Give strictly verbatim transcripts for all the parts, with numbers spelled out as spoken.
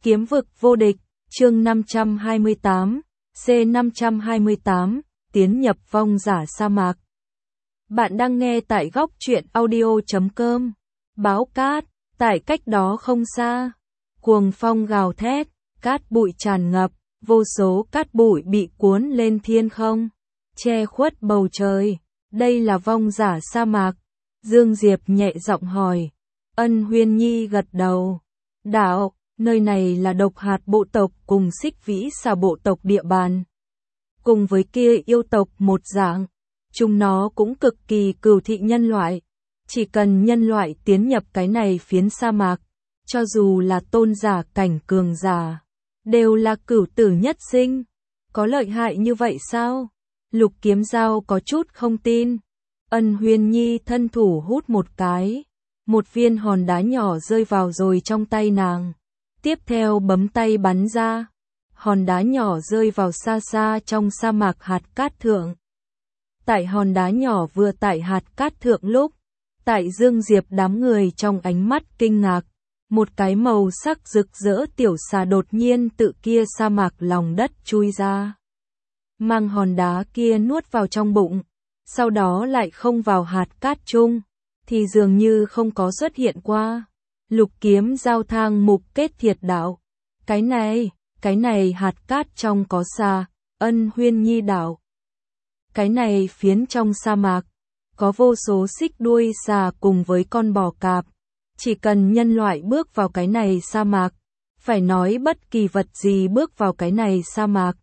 Kiếm vực vô địch, chương năm trăm hai mươi tám, C năm trăm hai mươi tám, tiến nhập vong giả sa mạc. Bạn đang nghe tại góc truyện audio chấm com. Báo cát, tại cách đó không xa. Cuồng phong gào thét, cát bụi tràn ngập, vô số cát bụi bị cuốn lên thiên không, che khuất bầu trời. Đây là vong giả sa mạc. Dương Diệp nhẹ giọng hỏi. Ân Huyên Nhi gật đầu. Đạo, nơi này là độc hạt bộ tộc cùng xích vĩ xà bộ tộc địa bàn. Cùng với kia yêu tộc một dạng, chúng nó cũng cực kỳ cừu thị nhân loại. Chỉ cần nhân loại tiến nhập cái này phiến sa mạc, cho dù là tôn giả cảnh cường giả, đều là cửu tử nhất sinh. Có lợi hại như vậy sao? Lục Kiếm Dao có chút không tin. Ân Huyên Nhi thân thủ hút một cái, một viên hòn đá nhỏ rơi vào rồi trong tay nàng. Tiếp theo bấm tay bắn ra, hòn đá nhỏ rơi vào xa xa trong sa mạc hạt cát thượng. Tại hòn đá nhỏ vừa tại hạt cát thượng lúc, tại Dương Diệp đám người trong ánh mắt kinh ngạc, một cái màu sắc rực rỡ tiểu xà đột nhiên tự kia sa mạc lòng đất chui ra, mang hòn đá kia nuốt vào trong bụng, sau đó lại không vào hạt cát chung, thì dường như không có xuất hiện qua. Lục Kiếm Dao thang mục kết thiệt đạo. Cái này, cái này hạt cát trong có xà. Ân Huyên Nhi đạo. Cái này phiến trong sa mạc, có vô số xích đuôi xà cùng với con bò cạp. Chỉ cần nhân loại bước vào cái này sa mạc, phải nói bất kỳ vật gì bước vào cái này sa mạc,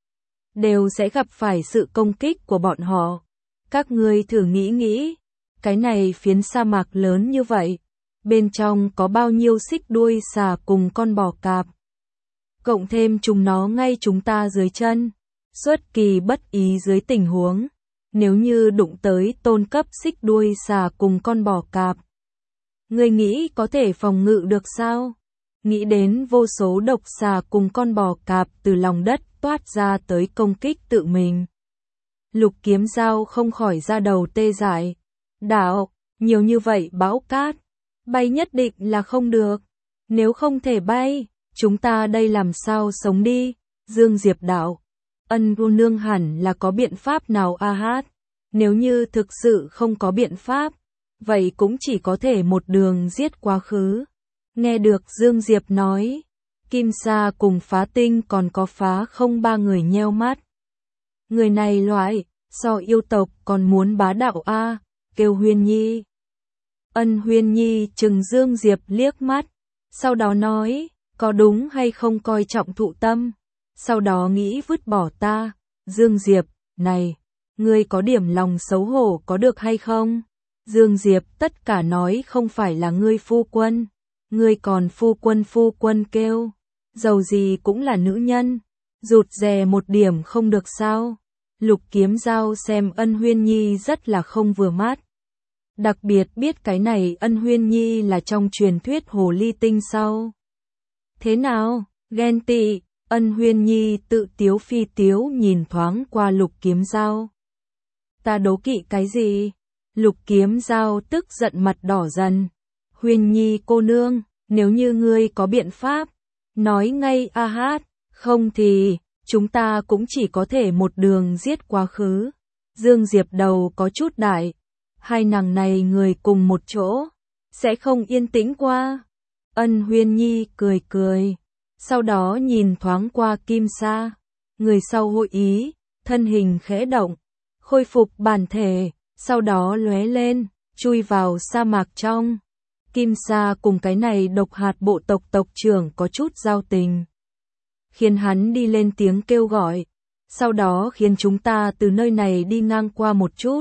đều sẽ gặp phải sự công kích của bọn họ. Các ngươi thử nghĩ nghĩ, cái này phiến sa mạc lớn như vậy, bên trong có bao nhiêu xích đuôi xà cùng con bò cạp. Cộng thêm chúng nó ngay chúng ta dưới chân. Xuất kỳ bất ý dưới tình huống, nếu như đụng tới tôn cấp xích đuôi xà cùng con bò cạp, ngươi nghĩ có thể phòng ngự được sao? Nghĩ đến vô số độc xà cùng con bò cạp từ lòng đất toát ra tới công kích tự mình. Lục Kiếm Dao không khỏi ra đầu tê dại. Đạo, nhiều như vậy bão cát, bay nhất định là không được. Nếu không thể bay, chúng ta đây làm sao sống đi? Dương Diệp đạo. Ân cô nương hẳn là có biện pháp nào a hát. Nếu như thực sự không có biện pháp, vậy cũng chỉ có thể một đường giết quá khứ. Nghe được Dương Diệp nói, Kim Sa cùng Phá Tinh còn có Phá Không ba người nheo mắt. Người này loại, so yêu tộc còn muốn bá đạo a, kêu Huyên Nhi. Ân Huyên Nhi chừng Dương Diệp liếc mắt, sau đó nói, có đúng hay không coi trọng thụ tâm, sau đó nghĩ vứt bỏ ta. Dương Diệp, này, ngươi có điểm lòng xấu hổ có được hay không? Dương Diệp tất cả nói không phải là ngươi phu quân, ngươi còn phu quân phu quân kêu, dầu gì cũng là nữ nhân, rụt rè một điểm không được sao? Lục Kiếm Dao xem Ân Huyên Nhi rất là không vừa mắt. Đặc biệt biết cái này Ân Huyên Nhi là trong truyền thuyết hồ ly tinh sao? Thế nào, ghen tị? Ân Huyên Nhi tự tiếu phi tiếu nhìn thoáng qua Lục Kiếm Dao. Ta đố kỵ cái gì? Lục Kiếm Dao tức giận mặt đỏ dần. Huyên Nhi cô nương, nếu như ngươi có biện pháp, nói ngay a hát, không thì chúng ta cũng chỉ có thể một đường giết quá khứ. Dương Diệp đầu có chút đại, hai nàng này người cùng một chỗ, sẽ không yên tĩnh qua. Ân Huyên Nhi cười cười, sau đó nhìn thoáng qua Kim Sa, người sau hội ý, thân hình khẽ động, khôi phục bản thể, sau đó lóe lên, chui vào sa mạc trong. Kim Sa cùng cái này độc hạt bộ tộc tộc trưởng có chút giao tình, khiến hắn đi lên tiếng kêu gọi, sau đó khiến chúng ta từ nơi này đi ngang qua một chút.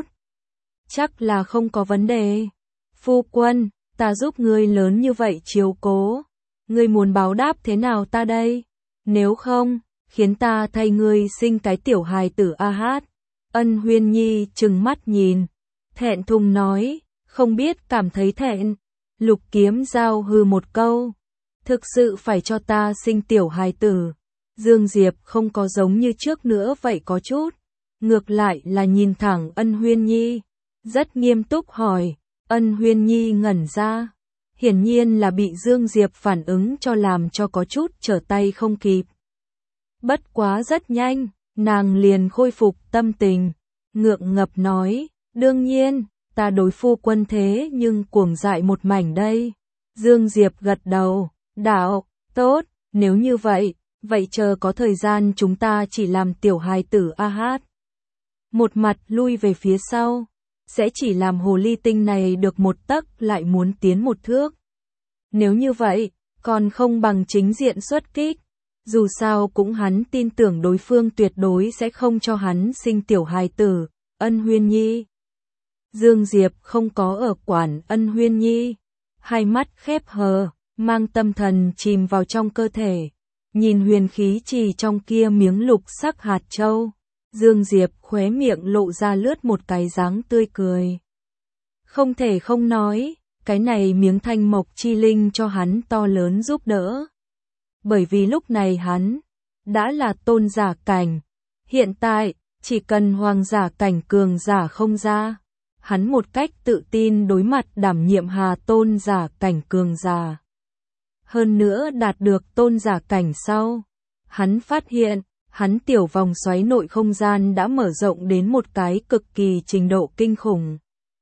Chắc là không có vấn đề. Phu quân, ta giúp ngươi lớn như vậy chiếu cố, ngươi muốn báo đáp thế nào ta đây? Nếu không, khiến ta thay ngươi sinh cái tiểu hài tử a hát. Ân Huyên Nhi trừng mắt nhìn, thẹn thùng nói, không biết cảm thấy thẹn. Lục Kiếm Dao hừ một câu, thực sự phải cho ta sinh tiểu hài tử. Dương Diệp không có giống như trước nữa vậy có chút, ngược lại là nhìn thẳng Ân Huyên Nhi, rất nghiêm túc hỏi. Ân Huyên Nhi ngẩn ra, hiển nhiên là bị Dương Diệp phản ứng cho làm cho có chút trở tay không kịp. Bất quá rất nhanh, nàng liền khôi phục tâm tình, ngượng ngập nói, đương nhiên, ta đối phu quân thế nhưng cuồng dại một mảnh đây. Dương Diệp gật đầu, đạo, tốt, nếu như vậy, vậy chờ có thời gian chúng ta chỉ làm tiểu hài tử a hát. Một mặt lui về phía sau, sẽ chỉ làm hồ ly tinh này được một tấc lại muốn tiến một thước. Nếu như vậy, còn không bằng chính diện xuất kích. Dù sao cũng hắn tin tưởng đối phương tuyệt đối sẽ không cho hắn sinh tiểu hài tử, Ân Huyên Nhi. Dương Diệp không có ở quản Ân Huyên Nhi, hai mắt khép hờ, mang tâm thần chìm vào trong cơ thể, nhìn huyền khí trì trong kia miếng lục sắc hạt châu. Dương Diệp khóe miệng lộ ra lướt một cái dáng tươi cười. Không thể không nói, cái này miếng thanh mộc chi linh cho hắn to lớn giúp đỡ. Bởi vì lúc này hắn đã là tôn giả cảnh, hiện tại chỉ cần hoàng giả cảnh cường giả không ra, hắn một cách tự tin đối mặt đảm nhiệm hà tôn giả cảnh cường giả. Hơn nữa đạt được tôn giả cảnh sau, hắn phát hiện, hắn tiểu vòng xoáy nội không gian đã mở rộng đến một cái cực kỳ trình độ kinh khủng.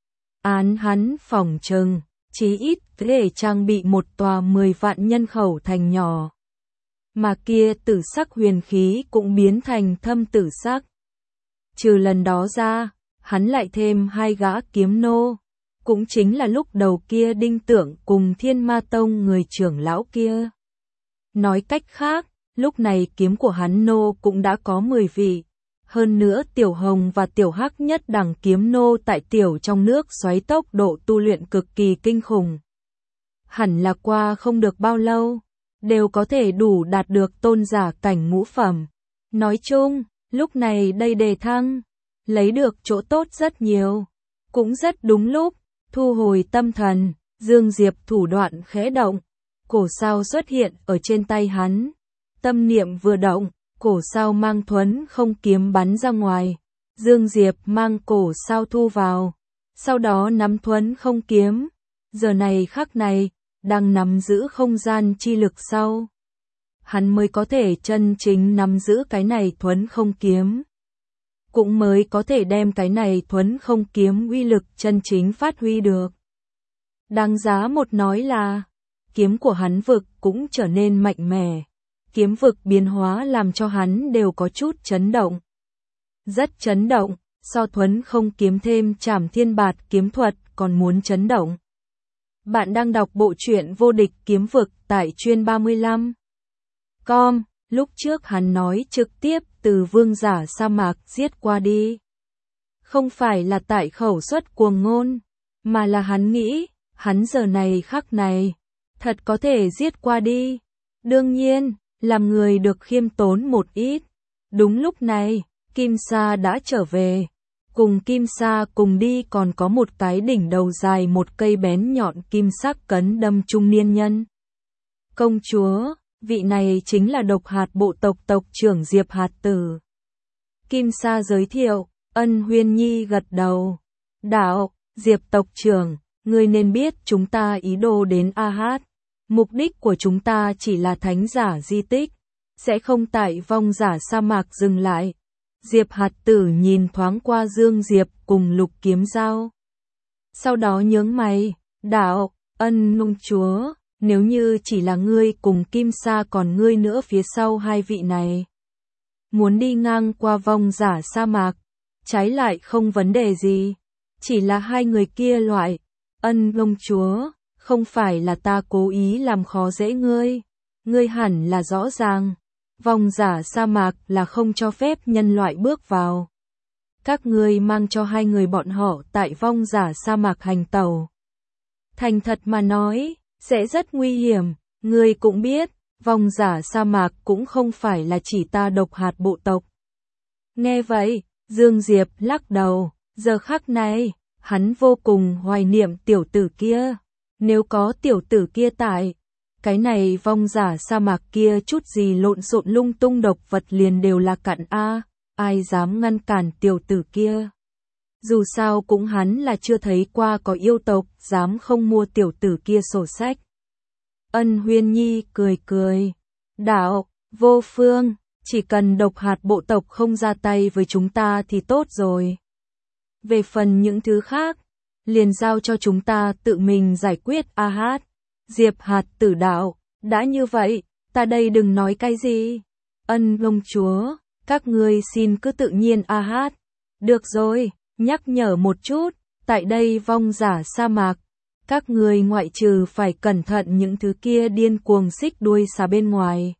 Án hắn phỏng chừng, chí ít có thể trang bị một tòa mười vạn nhân khẩu thành nhỏ. Mà kia tử sắc huyền khí cũng biến thành thâm tử sắc. Trừ lần đó ra, hắn lại thêm hai gã kiếm nô, cũng chính là lúc đầu kia Đinh Tưởng cùng Thiên Ma Tông người trưởng lão kia. Nói cách khác, lúc này kiếm của hắn nô cũng đã có mười vị. Hơn nữa Tiểu Hồng và Tiểu Hắc nhất đẳng kiếm nô tại tiểu trong nước xoáy tốc độ tu luyện cực kỳ kinh khủng. Hẳn là qua không được bao lâu, đều có thể đủ đạt được tôn giả cảnh ngũ phẩm. Nói chung, lúc này đây đề thăng, lấy được chỗ tốt rất nhiều. Cũng rất đúng lúc, thu hồi tâm thần, Dương Diệp thủ đoạn khẽ động, cổ sao xuất hiện ở trên tay hắn. Tâm niệm vừa động, cổ sao mang thuấn không kiếm bắn ra ngoài. Dương Diệp mang cổ sao thu vào, sau đó nắm thuấn không kiếm. Giờ này khắc này, đang nắm giữ không gian chi lực sau. Hắn mới có thể chân chính nắm giữ cái này thuấn không kiếm. Cũng mới có thể đem cái này thuấn không kiếm uy lực chân chính phát huy được. Đáng giá một nói là, kiếm của hắn vực cũng trở nên mạnh mẽ. Kiếm vực biến hóa làm cho hắn đều có chút chấn động. Rất chấn động, so thuấn không kiếm thêm Trảm Thiên Bạt kiếm thuật còn muốn chấn động. Bạn đang đọc bộ truyện Vô Địch Kiếm Vực tại chuyên ba mươi lăm. Com, lúc trước hắn nói trực tiếp từ vương giả sa mạc giết qua đi. Không phải là tại khẩu suất cuồng ngôn, mà là hắn nghĩ, hắn giờ này khắc này, thật có thể giết qua đi. Đương nhiên, làm người được khiêm tốn một ít. Đúng lúc này, Kim Sa đã trở về. Cùng Kim Sa cùng đi còn có một cái đỉnh đầu dài một cây bén nhọn kim sắc cấn đâm trung niên nhân. Công chúa, vị này chính là Độc Hạt bộ tộc tộc trưởng Diệp Hạt Tử. Kim Sa giới thiệu, Ân Huyên Nhi gật đầu. Đạo, Diệp tộc trưởng, ngươi nên biết chúng ta ý đồ đến A Hát. Mục đích của chúng ta chỉ là thánh giả di tích, sẽ không tại vong giả sa mạc dừng lại. Diệp Hạt Tử nhìn thoáng qua Dương Diệp cùng Lục Kiếm Dao. Sau đó nhướng mày, đạo, Ân nung chúa, nếu như chỉ là ngươi cùng Kim Sa còn ngươi nữa phía sau hai vị này. Muốn đi ngang qua vong giả sa mạc, trái lại không vấn đề gì, chỉ là hai người kia loại. Ân nung chúa, không phải là ta cố ý làm khó dễ ngươi, ngươi hẳn là rõ ràng. Vong giả sa mạc là không cho phép nhân loại bước vào. Các ngươi mang cho hai người bọn họ tại vong giả sa mạc hành tẩu. Thành thật mà nói, sẽ rất nguy hiểm, ngươi cũng biết, vong giả sa mạc cũng không phải là chỉ ta Độc Hạt bộ tộc. Nghe vậy, Dương Diệp lắc đầu, giờ khắc này, hắn vô cùng hoài niệm tiểu tử kia. Nếu có tiểu tử kia tại, cái này vong giả sa mạc kia chút gì lộn xộn lung tung độc vật liền đều là cặn a, ai dám ngăn cản tiểu tử kia. Dù sao cũng hắn là chưa thấy qua có yêu tộc dám không mua tiểu tử kia sổ sách. Ân Huyên Nhi cười cười. Đạo, vô phương, chỉ cần độc hạt bộ tộc không ra tay với chúng ta thì tốt rồi. Về phần những thứ khác, liền giao cho chúng ta tự mình giải quyết. A hát. Diệp Hạt Tử đạo, đã như vậy, ta đây đừng nói cái gì. Ân công chúa, các ngươi xin cứ tự nhiên. A hát. Được rồi, nhắc nhở một chút, tại đây vong giả sa mạc, các ngươi ngoại trừ phải cẩn thận những thứ kia điên cuồng xích đuôi xà bên ngoài.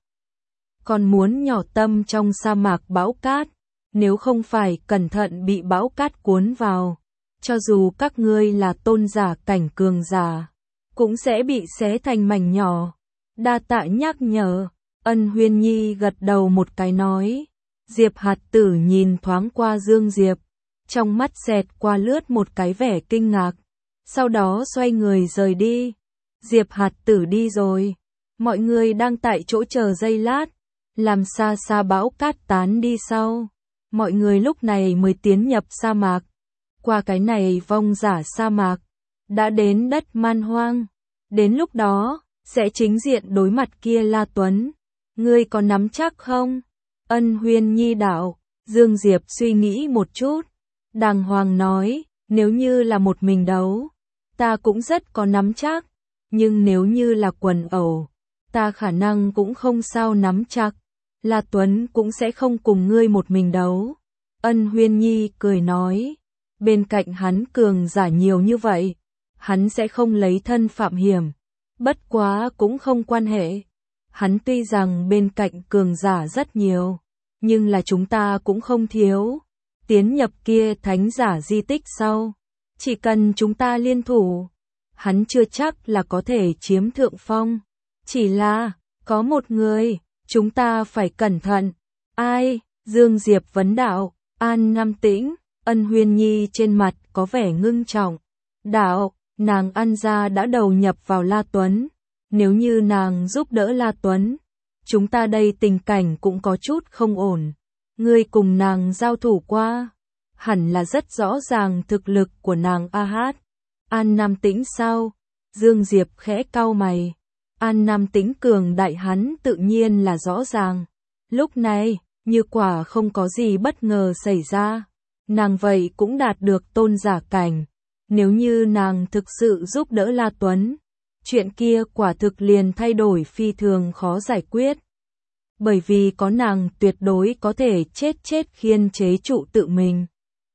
Còn muốn nhỏ tâm trong sa mạc bão cát, nếu không phải cẩn thận bị bão cát cuốn vào, cho dù các ngươi là tôn giả cảnh cường giả, cũng sẽ bị xé thành mảnh nhỏ. Đa tạ nhắc nhở. Ân Huyên Nhi gật đầu một cái nói. Diệp Hạt Tử nhìn thoáng qua Dương Diệp, trong mắt xẹt qua lướt một cái vẻ kinh ngạc, sau đó xoay người rời đi. Diệp Hạt Tử đi rồi, mọi người đang tại chỗ chờ giây lát, làm xa xa bão cát tán đi sau. Mọi người lúc này mới tiến nhập sa mạc. Qua cái này vong giả sa mạc, đã đến đất man hoang. Đến lúc đó, sẽ chính diện đối mặt kia La Tuấn. Ngươi có nắm chắc không? Ân Huyên Nhi đạo. Dương Diệp suy nghĩ một chút, đàng hoàng nói, nếu như là một mình đấu, ta cũng rất có nắm chắc, nhưng nếu như là quần ẩu, ta khả năng cũng không sao nắm chắc. La Tuấn cũng sẽ không cùng ngươi một mình đấu. Ân Huyên Nhi cười nói, bên cạnh hắn cường giả nhiều như vậy, hắn sẽ không lấy thân phạm hiểm, bất quá cũng không quan hệ. Hắn tuy rằng bên cạnh cường giả rất nhiều, nhưng là chúng ta cũng không thiếu. Tiến nhập kia thánh giả di tích sau, chỉ cần chúng ta liên thủ, hắn chưa chắc là có thể chiếm thượng phong. Chỉ là, có một người, chúng ta phải cẩn thận. Ai? Dương Diệp vấn đạo. An Nam Tĩnh. Ân Huyên Nhi trên mặt có vẻ ngưng trọng. Đạo, nàng An gia đã đầu nhập vào La Tuấn. Nếu như nàng giúp đỡ La Tuấn, chúng ta đây tình cảnh cũng có chút không ổn. Ngươi cùng nàng giao thủ qua, hẳn là rất rõ ràng thực lực của nàng. A hát. An Nam Tĩnh sao? Dương Diệp khẽ cau mày. An Nam Tĩnh cường đại hắn tự nhiên là rõ ràng. Lúc này, như quả không có gì bất ngờ xảy ra, nàng vậy cũng đạt được tôn giả cảnh. Nếu như nàng thực sự giúp đỡ La Tuấn, chuyện kia quả thực liền thay đổi phi thường khó giải quyết. Bởi vì có nàng tuyệt đối có thể chết chết khiên chế trụ tự mình.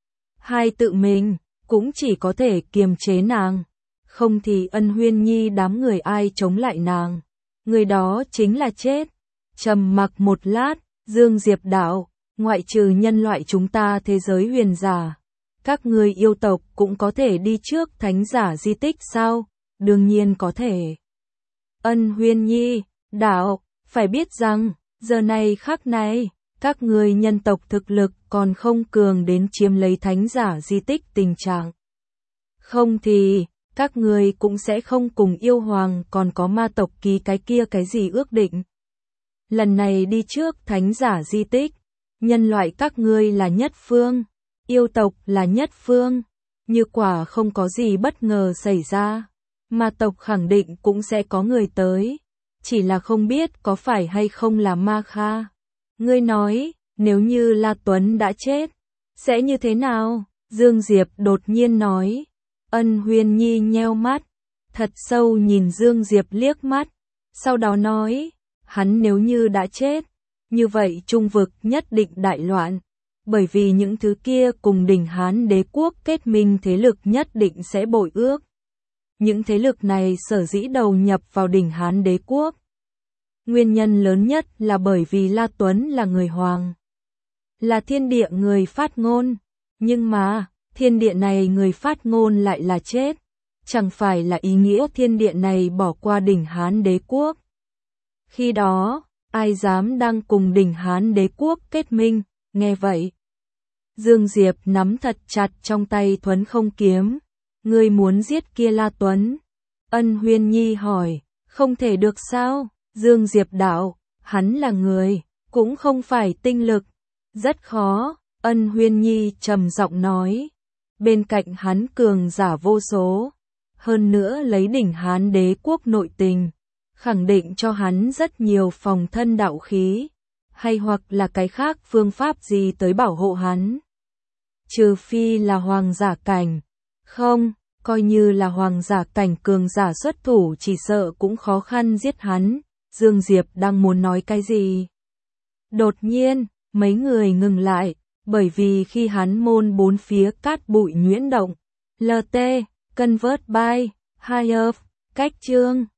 Hai tự mình, cũng chỉ có thể kiềm chế nàng. Không thì Ân Huyên Nhi đám người ai chống lại nàng, người đó chính là chết. Trầm mặc một lát, Dương Diệp đạo, ngoại trừ nhân loại chúng ta thế giới huyền giả, các người yêu tộc cũng có thể đi trước thánh giả di tích sao? Đương nhiên có thể. Ân Huyên Nhi đạo, phải biết rằng, giờ này khắc này, các người nhân tộc thực lực còn không cường đến chiếm lấy thánh giả di tích tình trạng. Không thì, các người cũng sẽ không cùng yêu hoàng còn có ma tộc ký cái kia cái gì ước định. Lần này đi trước thánh giả di tích, nhân loại các ngươi là nhất phương, yêu tộc là nhất phương. Như quả không có gì bất ngờ xảy ra, ma tộc khẳng định cũng sẽ có người tới. Chỉ là không biết có phải hay không là Ma Kha. Ngươi nói, nếu như La Tuấn đã chết, sẽ như thế nào? Dương Diệp đột nhiên nói. Ân Huyên Nhi nheo mắt, thật sâu nhìn Dương Diệp liếc mắt, sau đó nói, hắn nếu như đã chết, như vậy trung vực nhất định đại loạn, bởi vì những thứ kia cùng đỉnh Hán đế quốc kết minh thế lực nhất định sẽ bội ước. Những thế lực này sở dĩ đầu nhập vào đỉnh Hán đế quốc. Nguyên nhân lớn nhất là bởi vì La Tuấn là người hoàng, là thiên địa người phát ngôn, nhưng mà, thiên địa này người phát ngôn lại là chết, chẳng phải là ý nghĩa thiên địa này bỏ qua đỉnh Hán đế quốc. Khi đó, ai dám đang cùng đỉnh Hán đế quốc kết minh? Nghe vậy, Dương Diệp nắm thật chặt trong tay Thuấn Không kiếm. Ngươi muốn giết kia La Tuấn? Ân Huyên Nhi hỏi. Không thể được sao? Dương Diệp đạo, hắn là người, cũng không phải tinh lực. Rất khó. Ân Huyên Nhi trầm giọng nói. bên cạnh hắn cường giả vô số, hơn nữa lấy đỉnh Hán đế quốc nội tình, khẳng định cho hắn rất nhiều phòng thân đạo khí, hay hoặc là cái khác phương pháp gì tới bảo hộ hắn. Trừ phi là hoàng giả cảnh, không, coi như là hoàng giả cảnh cường giả xuất thủ chỉ sợ cũng khó khăn giết hắn. Dương Diệp đang muốn nói cái gì? Đột nhiên, mấy người ngừng lại, bởi vì khi hắn môn bốn phía cát bụi nhuyễn động. lờ tê, convert by, higher, cách chương.